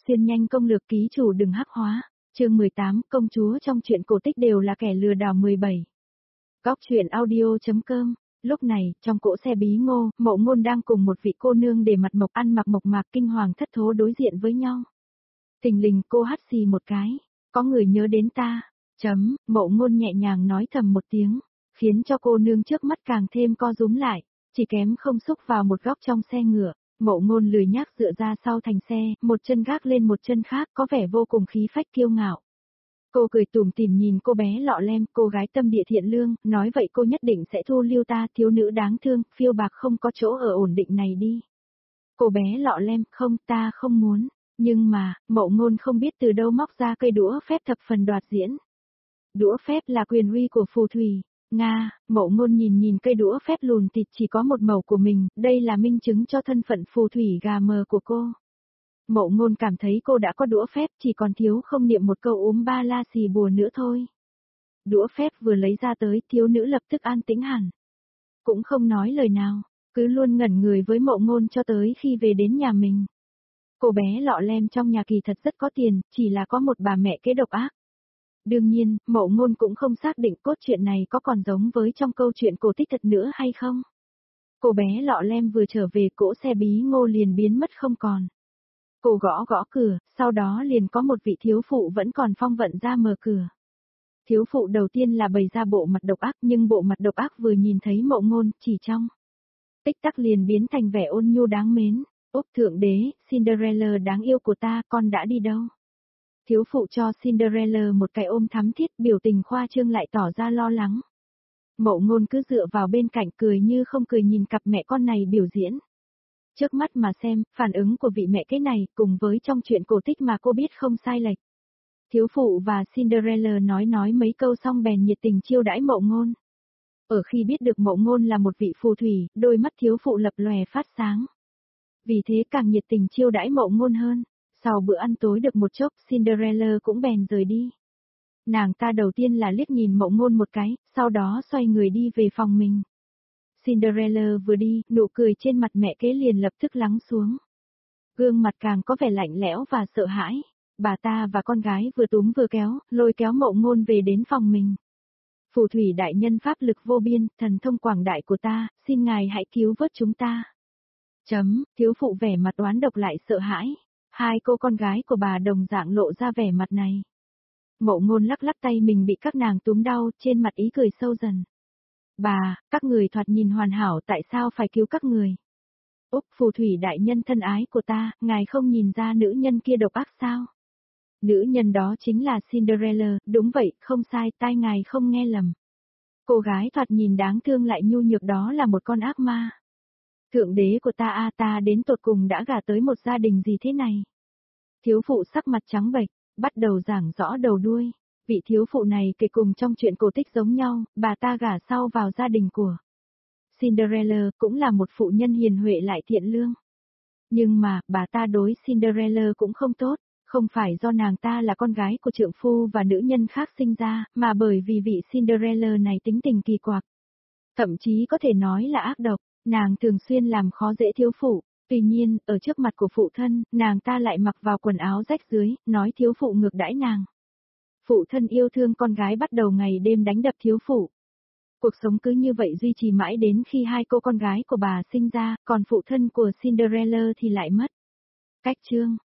Xuyên nhanh công lược ký chủ đừng hắc hóa. Chương 18, công chúa trong truyện cổ tích đều là kẻ lừa đảo 17. Góc truyện audio.com. Lúc này, trong cỗ xe bí ngô, Mộ Ngôn đang cùng một vị cô nương để mặt mộc ăn mặc mộc mạc kinh hoàng thất thố đối diện với nhau. Thình lình cô hắt xì một cái, có người nhớ đến ta. Mộ Ngôn nhẹ nhàng nói thầm một tiếng, khiến cho cô nương trước mắt càng thêm co rúm lại, chỉ kém không xúc vào một góc trong xe ngựa. Mộ Ngôn lười nhác dựa ra sau thành xe, một chân gác lên một chân khác, có vẻ vô cùng khí phách kiêu ngạo. Cô cười tủm tỉm nhìn cô bé lọ lem, cô gái tâm địa thiện lương, nói vậy cô nhất định sẽ thu lưu ta, thiếu nữ đáng thương, phiêu bạc không có chỗ ở ổn định này đi. Cô bé lọ lem, không, ta không muốn. Nhưng mà, Mộ Ngôn không biết từ đâu móc ra cây đũa phép thập phần đoạt diễn. Đũa phép là quyền uy của phù thủy. Nga, Mộ Ngôn nhìn cây đũa phép lùn thịt chỉ có một màu của mình, đây là minh chứng cho thân phận phù thủy gà mờ của cô. Mộ Ngôn cảm thấy cô đã có đũa phép, chỉ còn thiếu không niệm một câu ba la xì bùa nữa thôi. Đũa phép vừa lấy ra tới, thiếu nữ lập tức an tĩnh hẳn. Cũng không nói lời nào, cứ luôn ngẩn người với Mộ Ngôn cho tới khi về đến nhà mình. Cô bé lọ lem trong nhà kỳ thật rất có tiền, chỉ là có một bà mẹ kế độc ác. Đương nhiên, Mộ Ngôn cũng không xác định cốt truyện này có còn giống với trong câu chuyện cổ tích thật nữa hay không. Cô bé lọ lem vừa trở về, cỗ xe bí ngô liền biến mất không còn. Cô gõ gõ cửa, sau đó liền có một vị thiếu phụ vẫn còn phong vận ra mở cửa. Thiếu phụ đầu tiên là bày ra bộ mặt độc ác, nhưng bộ mặt độc ác vừa nhìn thấy Mộ Ngôn, chỉ trong tích tắc liền biến thành vẻ ôn nhu đáng mến. Úp thượng đế, Cinderella đáng yêu của ta, con đã đi đâu? Thiếu phụ cho Cinderella một cái ôm thắm thiết, biểu tình khoa trương lại tỏ ra lo lắng. Mộ Ngôn cứ dựa vào bên cạnh cười như không cười nhìn cặp mẹ con này biểu diễn. Trước mắt mà xem, phản ứng của vị mẹ kế này cùng với trong chuyện cổ tích mà cô biết không sai lệch. Thiếu phụ và Cinderella nói mấy câu xong bèn nhiệt tình chiêu đãi Mộ Ngôn. Ở khi biết được Mộ Ngôn là một vị phù thủy, đôi mắt thiếu phụ lập lòe phát sáng. Vì thế càng nhiệt tình chiêu đãi Mộ Ngôn hơn. Sau bữa ăn tối được một chốc, Cinderella cũng bèn rời đi. Nàng ta đầu tiên là liếc nhìn Mộ Ngôn một cái, sau đó xoay người đi về phòng mình. Cinderella vừa đi, nụ cười trên mặt mẹ kế liền lập tức lắng xuống. Gương mặt càng có vẻ lạnh lẽo và sợ hãi. Bà ta và con gái vừa túm vừa kéo, lôi kéo Mộ Ngôn về đến phòng mình. Phù thủy đại nhân pháp lực vô biên, thần thông quảng đại của ta, xin ngài hãy cứu vớt chúng ta. Thiếu phụ vẻ mặt oán độc lại sợ hãi. Hai cô con gái của bà đồng dạng lộ ra vẻ mặt này. Mộ Ngôn lắc lắc tay mình bị các nàng túm đau, trên mặt ý cười sâu dần. Bà, các người thoạt nhìn hoàn hảo, tại sao phải cứu các người? Úp, phù thủy đại nhân thân ái của ta, ngài không nhìn ra nữ nhân kia độc ác sao? Nữ nhân đó chính là Cinderella, đúng vậy, không sai, tai ngài không nghe lầm. Cô gái thoạt nhìn đáng thương lại nhu nhược đó là một con ác ma. Thượng đế của ta ta đến tột cùng đã gả tới một gia đình gì thế này? Thiếu phụ sắc mặt trắng bệch, bắt đầu giảng rõ đầu đuôi. Vị thiếu phụ này kể cùng trong chuyện cổ tích giống nhau, bà ta gả sau vào gia đình của Cinderella, cũng là một phụ nhân hiền huệ lại thiện lương. Nhưng mà, bà ta đối Cinderella cũng không tốt, không phải do nàng ta là con gái của trượng phu và nữ nhân khác sinh ra, mà bởi vì vị Cinderella này tính tình kỳ quặc. Thậm chí có thể nói là ác độc, nàng thường xuyên làm khó dễ thiếu phụ. Tuy nhiên, ở trước mặt của phụ thân, nàng ta lại mặc vào quần áo rách dưới, nói thiếu phụ ngược đãi nàng. Phụ thân yêu thương con gái bắt đầu ngày đêm đánh đập thiếu phụ. Cuộc sống cứ như vậy duy trì mãi đến khi hai cô con gái của bà sinh ra, còn phụ thân của Cinderella thì lại mất. Cách chương